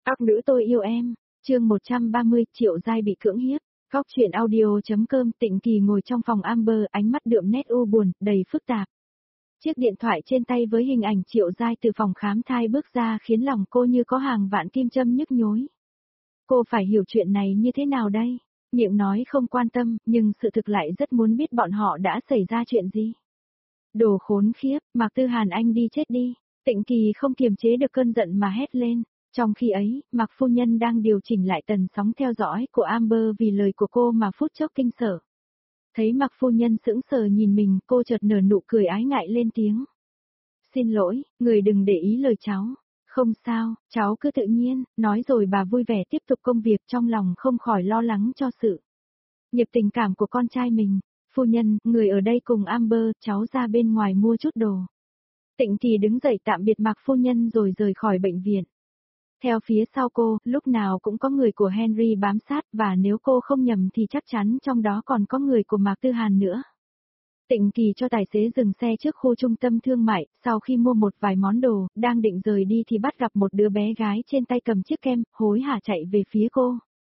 Các nữ tôi yêu em, chương 130, Triệu Giai bị cưỡng hiếp. Góc chuyện audio.com. Tịnh Kỳ ngồi trong phòng Amber, ánh mắt đượm nét u buồn, đầy phức tạp. Chiếc điện thoại trên tay với hình ảnh Triệu Giai từ phòng khám thai bước ra khiến lòng cô như có hàng vạn kim châm nhức nhối. Cô phải hiểu chuyện này như thế nào đây? Miệng nói không quan tâm, nhưng sự thực lại rất muốn biết bọn họ đã xảy ra chuyện gì. Đồ khốn khiếp, Mạc Tư Hàn anh đi chết đi. Tịnh Kỳ không kiềm chế được cơn giận mà hét lên. Trong khi ấy, Mạc phu nhân đang điều chỉnh lại tần sóng theo dõi của Amber vì lời của cô mà phút chốc kinh sợ. Thấy Mạc phu nhân sững sờ nhìn mình, cô chợt nở nụ cười ái ngại lên tiếng. Xin lỗi, người đừng để ý lời cháu. Không sao, cháu cứ tự nhiên, nói rồi bà vui vẻ tiếp tục công việc, trong lòng không khỏi lo lắng cho sự nghiệp tình cảm của con trai mình. Phu nhân, người ở đây cùng Amber, cháu ra bên ngoài mua chút đồ. Tịnh Kỳ đứng dậy tạm biệt Mạc phu nhân rồi rời khỏi bệnh viện. Theo phía sau cô, lúc nào cũng có người của Henry bám sát, và nếu cô không nhầm thì chắc chắn trong đó còn có người của Mạc Tư Hàn nữa. Tịnh Kỳ cho tài xế dừng xe trước khu trung tâm thương mại, sau khi mua một vài món đồ, đang định rời đi thì bắt gặp một đứa bé gái trên tay cầm chiếc kem, hối hả chạy về phía cô.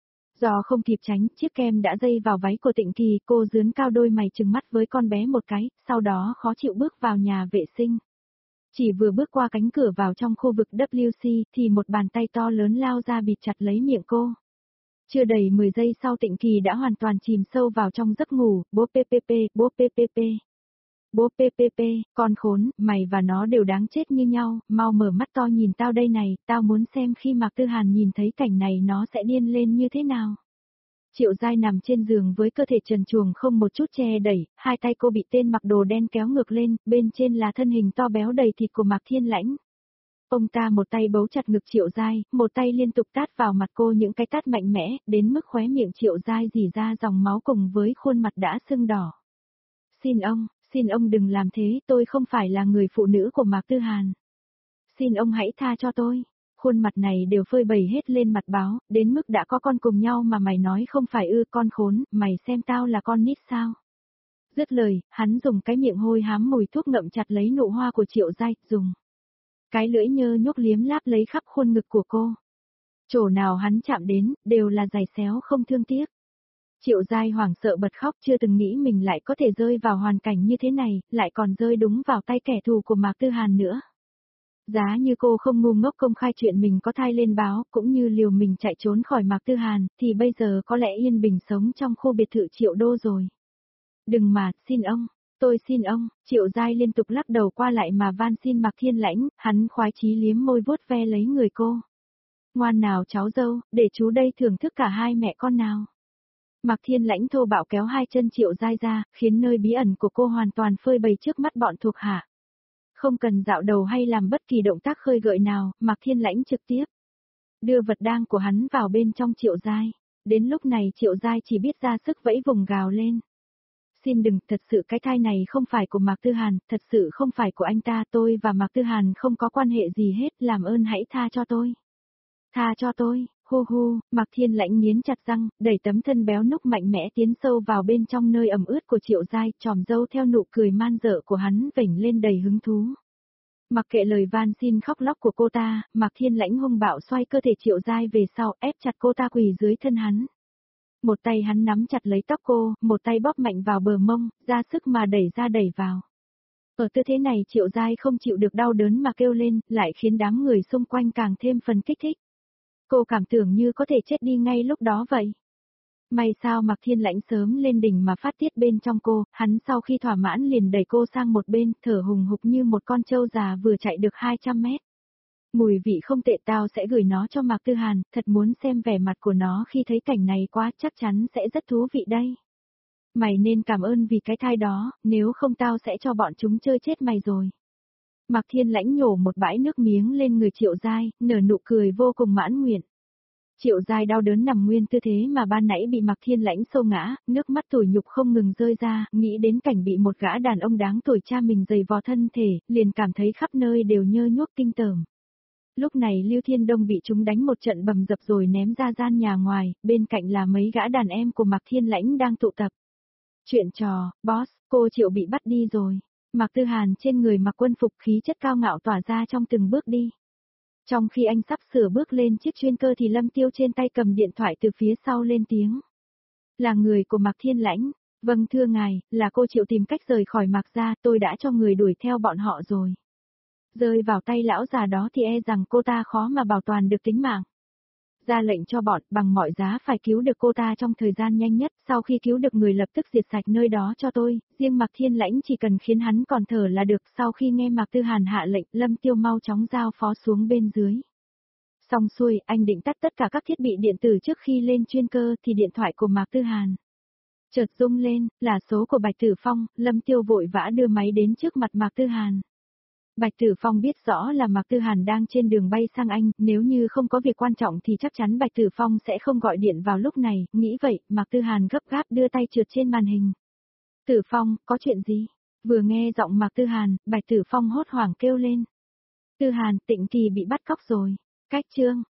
Do không kịp tránh, chiếc kem đã dây vào váy của Tịnh Kỳ, cô giương cao đôi mày trừng mắt với con bé một cái, sau đó khó chịu bước vào nhà vệ sinh. Chỉ vừa bước qua cánh cửa vào trong khu vực WC thì một bàn tay to lớn lao ra bịt chặt lấy miệng cô. Chưa đầy 10 giây sau Tịnh Kỳ đã hoàn toàn chìm sâu vào trong giấc ngủ, bố PPP, bố PPP. Bố PPP, con khốn, mày và nó đều đáng chết như nhau, mau mở mắt to nhìn tao đây này, tao muốn xem khi Mạc Tư Hàn nhìn thấy cảnh này nó sẽ điên lên như thế nào. Triệu Giai nằm trên giường với cơ thể trần truồng không một chút che đẩy, hai tay cô bị tên mặc đồ đen kéo ngược lên, bên trên là thân hình to béo đầy thịt của Mạc Thiên Lãnh. Ông ta một tay bấu chặt ngực Triệu Giai, một tay liên tục tát vào mặt cô những cái tát mạnh mẽ, đến mức khóe miệng Triệu Giai rỉ ra dòng máu cùng với khuôn mặt đã sưng đỏ. Xin ông đừng làm thế, tôi không phải là người phụ nữ của Mạc Tư Hàn. Xin ông hãy tha cho tôi. Khuôn mặt này đều phơi bày hết lên mặt báo, đến mức đã có con cùng nhau mà mày nói không phải ư, con khốn, mày xem tao là con nít sao. Dứt lời, hắn dùng cái miệng hôi hám mùi thuốc ngậm chặt lấy nụ hoa của Triệu Giai, dùng cái lưỡi nhơ nhúc liếm láp lấy khắp khuôn ngực của cô. Chỗ nào hắn chạm đến, đều là giày xéo không thương tiếc. Triệu Giai hoảng sợ bật khóc, chưa từng nghĩ mình lại có thể rơi vào hoàn cảnh như thế này, lại còn rơi đúng vào tay kẻ thù của Mạc Tư Hàn nữa. Giá như cô không ngu ngốc công khai chuyện mình có thai lên báo, cũng như liều mình chạy trốn khỏi Mạc Tư Hàn, thì bây giờ có lẽ yên bình sống trong khu biệt thự triệu đô rồi. Đừng mà, xin ông, tôi xin ông, Triệu Giai liên tục lắc đầu qua lại mà van xin Mạc Thiên Lãnh, hắn khoái chí liếm môi vuốt ve lấy người cô. Ngoan nào cháu dâu, để chú đây thưởng thức cả hai mẹ con nào. Mạc Thiên Lãnh thô bạo kéo hai chân Triệu Giai ra, khiến nơi bí ẩn của cô hoàn toàn phơi bày trước mắt bọn thuộc hạ. Không cần dạo đầu hay làm bất kỳ động tác khơi gợi nào, Mạc Thiên Lãnh trực tiếp đưa vật đang của hắn vào bên trong Triệu Giai. Đến lúc này Triệu Giai chỉ biết ra sức vẫy vùng gào lên. Xin đừng, thật sự cái thai này không phải của Mạc Tư Hàn, thật sự không phải của anh ta, tôi và Mạc Tư Hàn không có quan hệ gì hết, làm ơn hãy tha cho tôi. Tha cho tôi, hu hu, Mạc Thiên Lãnh nghiến chặt răng, đẩy tấm thân béo núc mạnh mẽ tiến sâu vào bên trong nơi ẩm ướt của Triệu Giai, tròm dâu theo nụ cười man dợ của hắn vểnh lên đầy hứng thú. Mặc kệ lời van xin khóc lóc của cô ta, Mạc Thiên Lãnh hung bạo xoay cơ thể Triệu Giai về sau, ép chặt cô ta quỳ dưới thân hắn. Một tay hắn nắm chặt lấy tóc cô, một tay bóp mạnh vào bờ mông, ra sức mà đẩy ra đẩy vào. Ở tư thế này Triệu Giai không chịu được đau đớn mà kêu lên, lại khiến đám người xung quanh càng thêm phần kích thích. Cô cảm tưởng như có thể chết đi ngay lúc đó vậy. May sao Mạc Thiên Lãnh sớm lên đỉnh mà phát tiết bên trong cô, hắn sau khi thỏa mãn liền đẩy cô sang một bên, thở hùng hục như một con trâu già vừa chạy được 200 mét. Mùi vị không tệ, tao sẽ gửi nó cho Mạc Tư Hàn, thật muốn xem vẻ mặt của nó khi thấy cảnh này quá, chắc chắn sẽ rất thú vị đây. Mày nên cảm ơn vì cái thai đó, nếu không tao sẽ cho bọn chúng chơi chết mày rồi. Mạc Thiên Lãnh nhổ một bãi nước miếng lên người Triệu Giai, nở nụ cười vô cùng mãn nguyện. Triệu Giai đau đớn nằm nguyên tư thế mà ban nãy bị Mạc Thiên Lãnh xô ngã, nước mắt tủi nhục không ngừng rơi ra, nghĩ đến cảnh bị một gã đàn ông đáng tuổi cha mình giày vò thân thể, liền cảm thấy khắp nơi đều nhơ nhuốc kinh tởm. Lúc này Lưu Thiên Đông bị chúng đánh một trận bầm dập rồi ném ra gian nhà ngoài, bên cạnh là mấy gã đàn em của Mạc Thiên Lãnh đang tụ tập. Chuyện trò, boss, cô Triệu bị bắt đi rồi. Mạc Tư Hàn trên người mặc quân phục, khí chất cao ngạo tỏa ra trong từng bước đi. Trong khi anh sắp sửa bước lên chiếc chuyên cơ thì Lâm Tiêu trên tay cầm điện thoại từ phía sau lên tiếng. Là người của Mạc Thiên Lãnh. Vâng thưa ngài, là cô Triệu tìm cách rời khỏi Mạc gia, tôi đã cho người đuổi theo bọn họ rồi. Rơi vào tay lão già đó thì e rằng cô ta khó mà bảo toàn được tính mạng. Ra lệnh cho bọn bằng mọi giá phải cứu được cô ta trong thời gian nhanh nhất, sau khi cứu được người lập tức diệt sạch nơi đó cho tôi, riêng Mạc Thiên Lãnh chỉ cần khiến hắn còn thở là được. Sau khi nghe Mạc Tư Hàn hạ lệnh, Lâm Tiêu mau chóng giao phó xuống bên dưới. Xong xuôi, anh định tắt tất cả các thiết bị điện tử trước khi lên chuyên cơ thì điện thoại của Mạc Tư Hàn chợt rung lên, là số của Bạch Tử Phong. Lâm Tiêu vội vã đưa máy đến trước mặt Mạc Tư Hàn. Bạch Tử Phong biết rõ là Mạc Tư Hàn đang trên đường bay sang Anh, nếu như không có việc quan trọng thì chắc chắn Bạch Tử Phong sẽ không gọi điện vào lúc này, nghĩ vậy, Mạc Tư Hàn gấp gáp đưa tay trượt trên màn hình. Tử Phong, có chuyện gì? Vừa nghe giọng Mạc Tư Hàn, Bạch Tử Phong hốt hoảng kêu lên. Tư Hàn, Tịnh Kỳ bị bắt cóc rồi. Cách chương.